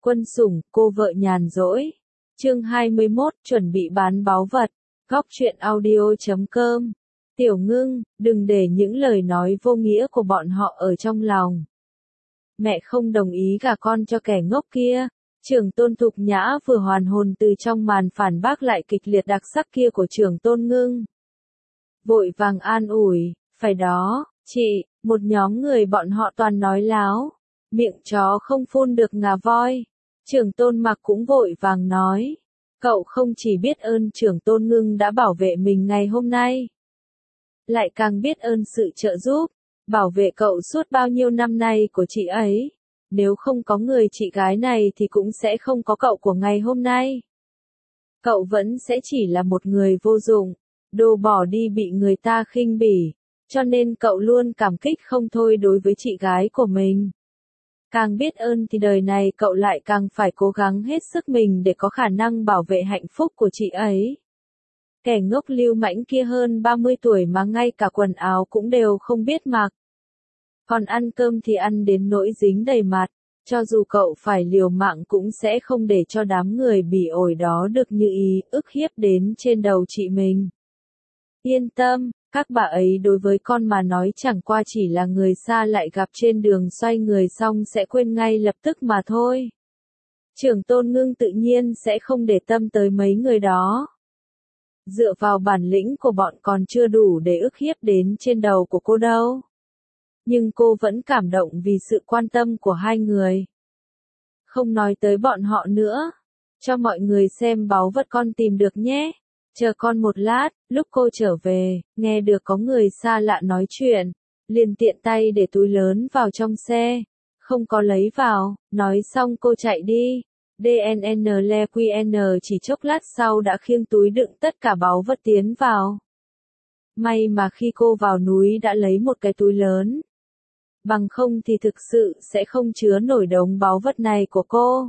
Quân sủng, cô vợ nhàn rỗi. Chương 21, chuẩn bị bán báu vật. Góc truyện audio.com. Tiểu Ngưng, đừng để những lời nói vô nghĩa của bọn họ ở trong lòng. Mẹ không đồng ý gả con cho kẻ ngốc kia. Trưởng tôn Thục Nhã vừa hoàn hồn từ trong màn phản bác lại kịch liệt đặc sắc kia của trưởng tôn Ngưng. Vội vàng an ủi, phải đó, chị, một nhóm người bọn họ toàn nói láo. Miệng chó không phun được ngà voi. Trưởng tôn Mặc cũng vội vàng nói. Cậu không chỉ biết ơn trưởng tôn Ngưng đã bảo vệ mình ngày hôm nay. Lại càng biết ơn sự trợ giúp, bảo vệ cậu suốt bao nhiêu năm nay của chị ấy. Nếu không có người chị gái này thì cũng sẽ không có cậu của ngày hôm nay. Cậu vẫn sẽ chỉ là một người vô dụng, đồ bỏ đi bị người ta khinh bỉ. Cho nên cậu luôn cảm kích không thôi đối với chị gái của mình. Càng biết ơn thì đời này cậu lại càng phải cố gắng hết sức mình để có khả năng bảo vệ hạnh phúc của chị ấy. Kẻ ngốc lưu mãnh kia hơn 30 tuổi mà ngay cả quần áo cũng đều không biết mặc. Còn ăn cơm thì ăn đến nỗi dính đầy mặt, cho dù cậu phải liều mạng cũng sẽ không để cho đám người bỉ ổi đó được như ý ức hiếp đến trên đầu chị mình. Yên tâm, các bà ấy đối với con mà nói chẳng qua chỉ là người xa lại gặp trên đường xoay người xong sẽ quên ngay lập tức mà thôi. Trưởng tôn Ngưng tự nhiên sẽ không để tâm tới mấy người đó. Dựa vào bản lĩnh của bọn còn chưa đủ để ức hiếp đến trên đầu của cô đâu. Nhưng cô vẫn cảm động vì sự quan tâm của hai người. Không nói tới bọn họ nữa. Cho mọi người xem báu vật con tìm được nhé. Chờ con một lát, lúc cô trở về, nghe được có người xa lạ nói chuyện. Liền tiện tay để túi lớn vào trong xe. Không có lấy vào, nói xong cô chạy đi. DNNLQN chỉ chốc lát sau đã khiêng túi đựng tất cả báu vật tiến vào. May mà khi cô vào núi đã lấy một cái túi lớn. Bằng không thì thực sự sẽ không chứa nổi đống báu vật này của cô.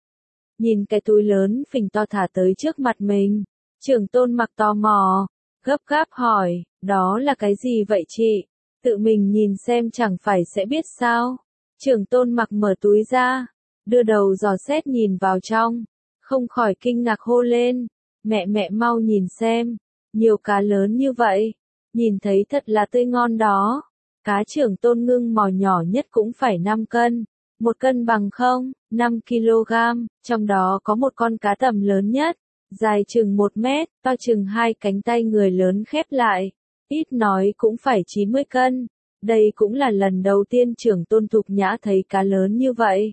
Nhìn cái túi lớn phình to thả tới trước mặt mình. Trưởng tôn Mặc tò mò, gấp gáp hỏi, đó là cái gì vậy chị? Tự mình nhìn xem chẳng phải sẽ biết sao? Trưởng tôn Mặc mở túi ra, đưa đầu dò xét nhìn vào trong, không khỏi kinh ngạc hô lên, mẹ mau nhìn xem, nhiều cá lớn như vậy, nhìn thấy thật là tươi ngon đó. Cá trưởng tôn Ngưng mò nhỏ nhất cũng phải 5 cân, 1 cân bằng không, 5 kg, trong đó có một con cá tầm lớn nhất. Dài chừng 1 mét, to chừng 2 cánh tay người lớn khép lại. Ít nói cũng phải 90 cân. Đây cũng là lần đầu tiên trưởng tôn Thục Nhã thấy cá lớn như vậy.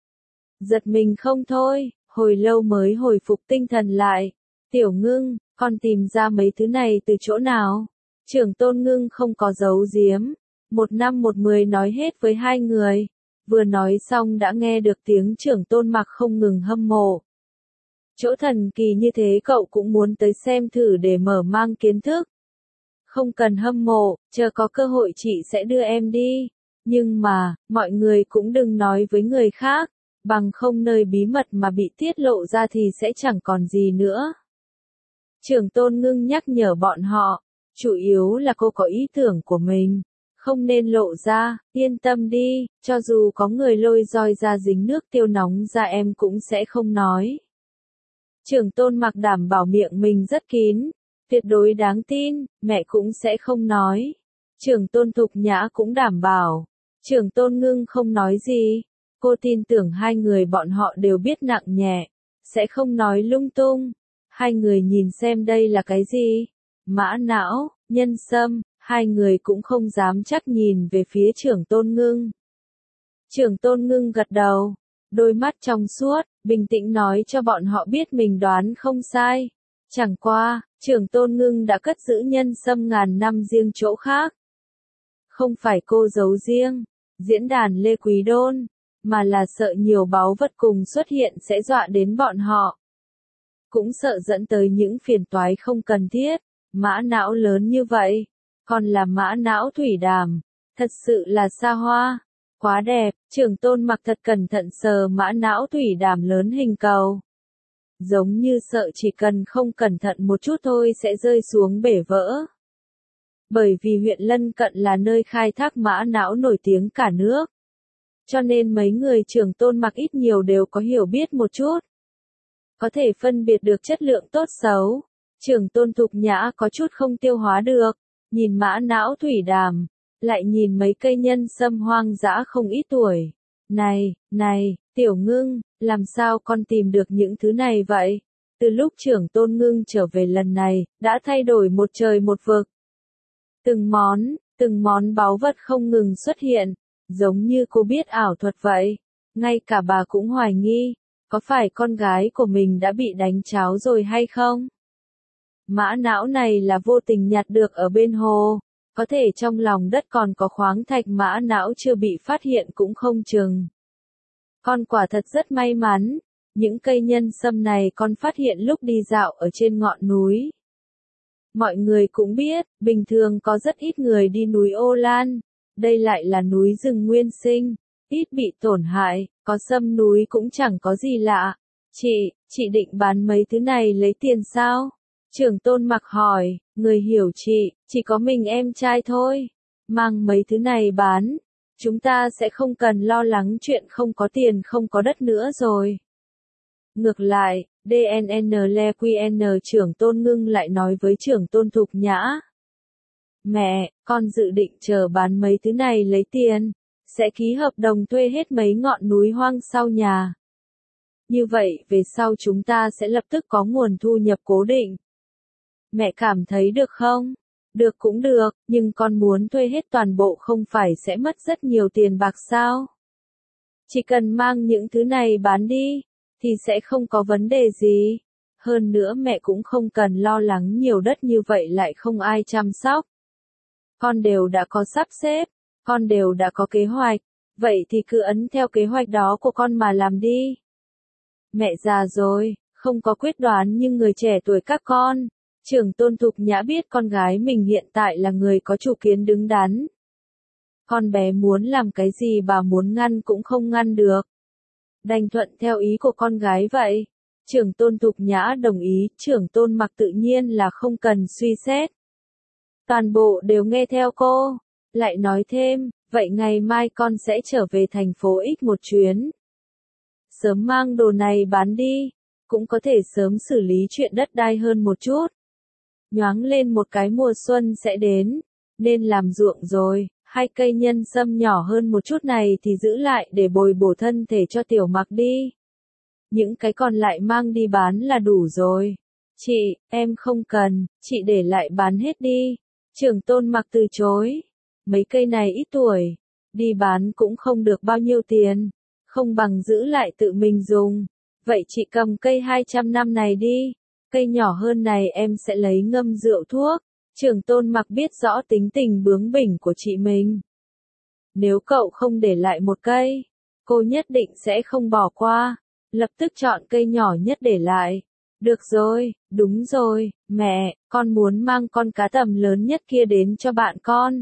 Giật mình không thôi, hồi lâu mới hồi phục tinh thần lại. Tiểu Ngưng, con tìm ra mấy thứ này từ chỗ nào? Trưởng tôn Ngưng không có giấu giếm. 1 năm 1 10 nói hết với hai người. Vừa nói xong đã nghe được tiếng trưởng tôn Mặc không ngừng hâm mộ. Chỗ thần kỳ như thế cậu cũng muốn tới xem thử để mở mang kiến thức. Không cần hâm mộ, chờ có cơ hội chị sẽ đưa em đi. Nhưng mà, mọi người cũng đừng nói với người khác, bằng không nơi bí mật mà bị tiết lộ ra thì sẽ chẳng còn gì nữa. Trưởng tôn Ngưng nhắc nhở bọn họ, chủ yếu là cô có ý tưởng của mình, không nên lộ ra, yên tâm đi, cho dù có người lôi roi ra dính nước tiêu nóng ra em cũng sẽ không nói. Trưởng tôn Mặc đảm bảo miệng mình rất kín, tuyệt đối đáng tin, mẹ cũng sẽ không nói. Trưởng tôn Thục Nhã cũng đảm bảo. Trưởng tôn Ngưng không nói gì. Cô tin tưởng hai người bọn họ đều biết nặng nhẹ, sẽ không nói lung tung. Hai người nhìn xem đây là cái gì? Mã não, nhân sâm, hai người cũng không dám chắc nhìn về phía trưởng tôn Ngưng. Trưởng tôn Ngưng gật đầu. Đôi mắt trong suốt, bình tĩnh nói cho bọn họ biết mình đoán không sai. Chẳng qua, trưởng tôn Ngưng đã cất giữ nhân sâm ngàn năm riêng chỗ khác. Không phải cô giấu riêng, diễn đàn Lê Quý Đôn, mà là sợ nhiều báu vật cùng xuất hiện sẽ dọa đến bọn họ. Cũng sợ dẫn tới những phiền toái không cần thiết, mã não lớn như vậy, còn là mã não thủy đàm, thật sự là xa hoa. Quá đẹp, trưởng tôn Mặc thật cẩn thận sờ mã não thủy đàm lớn hình cầu. Giống như sợ chỉ cần không cẩn thận một chút thôi sẽ rơi xuống bể vỡ. Bởi vì huyện lân cận là nơi khai thác mã não nổi tiếng cả nước. cho nên mấy người trưởng tôn mặc ít nhiều đều có hiểu biết một chút. Có thể phân biệt được chất lượng tốt xấu. Trưởng tôn Thục Nhã có chút không tiêu hóa được, nhìn mã não thủy đàm, lại nhìn mấy cây nhân sâm hoang dã không ít tuổi. Này, Tiểu Ngưng, làm sao con tìm được những thứ này vậy? Từ lúc trưởng tôn Ngưng trở về lần này, đã thay đổi một trời một vực. Từng món báu vật không ngừng xuất hiện, giống như cô biết ảo thuật vậy. Ngay cả bà cũng hoài nghi, có phải con gái của mình đã bị đánh cháo rồi hay không? Mã não này là vô tình nhặt được ở bên hồ, có thể trong lòng đất còn có khoáng thạch mã não chưa bị phát hiện cũng không chừng. Con quả thật rất may mắn, những cây nhân sâm này con phát hiện lúc đi dạo ở trên ngọn núi. Mọi người cũng biết, bình thường có rất ít người đi núi Ô Lan, đây lại là núi rừng nguyên sinh, ít bị tổn hại, có sâm núi cũng chẳng có gì lạ. Chị định bán mấy thứ này lấy tiền sao? Trưởng tôn mặc hỏi, người hiểu chị, chỉ có mình em trai thôi. Mang mấy thứ này bán, chúng ta sẽ không cần lo lắng chuyện không có tiền không có đất nữa rồi. Ngược lại, DNNLQN trưởng tôn Ngưng lại nói với trưởng tôn Thục Nhã. Mẹ, con dự định chờ bán mấy thứ này lấy tiền, sẽ ký hợp đồng thuê hết mấy ngọn núi hoang sau nhà. Như vậy về sau chúng ta sẽ lập tức có nguồn thu nhập cố định. Mẹ cảm thấy được không? Được cũng được, nhưng con muốn thuê hết toàn bộ không phải sẽ mất rất nhiều tiền bạc sao? Chỉ cần mang những thứ này bán đi, thì sẽ không có vấn đề gì. Hơn nữa mẹ cũng không cần lo lắng nhiều đất như vậy lại không ai chăm sóc. Con đều đã có sắp xếp, con đều đã có kế hoạch, vậy thì cứ ấn theo kế hoạch đó của con mà làm đi. Mẹ già rồi, không có quyết đoán như người trẻ tuổi các con. Trưởng tôn Thục Nhã biết con gái mình hiện tại là người có chủ kiến đứng đắn. Con bé muốn làm cái gì bà muốn ngăn cũng không ngăn được. Đành thuận theo ý của con gái vậy. Trưởng tôn Thục Nhã đồng ý, trưởng tôn Mặc tự nhiên là không cần suy xét. Toàn bộ đều nghe theo cô. Lại nói thêm, vậy ngày mai con sẽ trở về thành phố X một chuyến. Sớm mang đồ này bán đi, cũng có thể sớm xử lý chuyện đất đai hơn một chút. Nhoáng lên một cái mùa xuân sẽ đến, nên làm ruộng rồi, 2 cây nhân sâm nhỏ hơn một chút này thì giữ lại để bồi bổ thân thể cho Tiểu Mặc đi. Những cái còn lại mang đi bán là đủ rồi. Chị, em không cần, chị để lại bán hết đi. Trưởng tôn Mặc từ chối. Mấy cây này ít tuổi, đi bán cũng không được bao nhiêu tiền, không bằng giữ lại tự mình dùng. Vậy chị cầm cây 200 năm này đi. Cây nhỏ hơn này em sẽ lấy ngâm rượu thuốc. Trưởng tôn Mặc biết rõ tính tình bướng bỉnh của chị mình. Nếu cậu không để lại một cây, cô nhất định sẽ không bỏ qua. Lập tức chọn cây nhỏ nhất để lại. Được rồi, đúng rồi, mẹ, con muốn mang con cá tầm lớn nhất kia đến cho bạn con.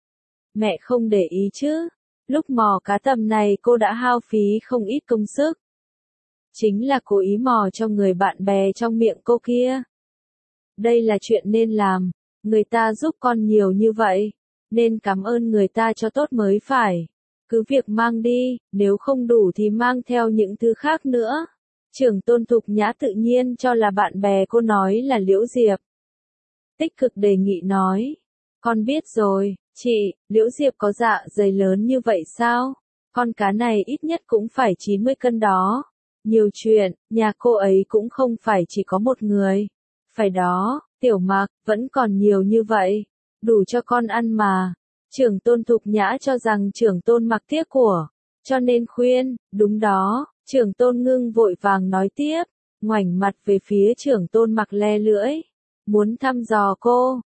Mẹ không để ý chứ, lúc mò cá tầm này cô đã hao phí không ít công sức. Chính là cố ý mò cho người bạn bè trong miệng cô kia. Đây là chuyện nên làm, người ta giúp con nhiều như vậy, nên cảm ơn người ta cho tốt mới phải. Cứ việc mang đi, nếu không đủ thì mang theo những thứ khác nữa. Trưởng tôn Thục Nhã tự nhiên cho là bạn bè cô nói là Liễu Diệp. Tích cực đề nghị nói, con biết rồi, chị, Liễu Diệp có dạ dày lớn như vậy sao? Con cá này ít nhất cũng phải 90 cân đó. Nhiều chuyện, nhà cô ấy cũng không phải chỉ có một người. Phải đó, Tiểu Mặc, vẫn còn nhiều như vậy. Đủ cho con ăn mà. Trưởng tôn Thục Nhã cho rằng trưởng tôn Mặc tiếc của. Cho nên khuyên, đúng đó, trưởng tôn Ngưng vội vàng nói tiếp. Ngoảnh mặt về phía trưởng tôn Mặc le lưỡi. Muốn thăm dò cô,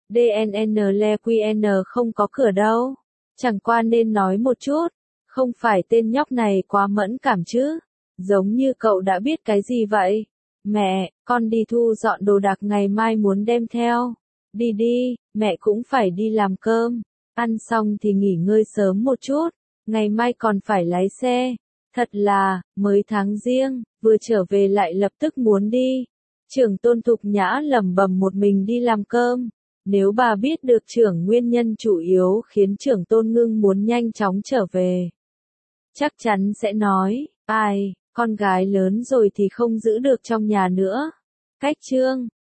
DNNLQN không có cửa đâu. Chẳng qua nên nói một chút. Không phải tên nhóc này quá mẫn cảm chứ. Giống như cậu đã biết cái gì vậy? Mẹ, con đi thu dọn đồ đạc ngày mai muốn đem theo. Đi đi, mẹ cũng phải đi làm cơm. Ăn xong thì nghỉ ngơi sớm một chút. Ngày mai còn phải lái xe. Thật là, mới tháng Giêng, vừa trở về lại lập tức muốn đi. Trưởng tôn Thục Nhã lẩm bẩm một mình đi làm cơm. Nếu bà biết được trưởng nguyên nhân chủ yếu khiến trưởng tôn Ngưng muốn nhanh chóng trở về. chắc chắn sẽ nói, ai, con gái lớn rồi thì không giữ được trong nhà nữa. Cách chương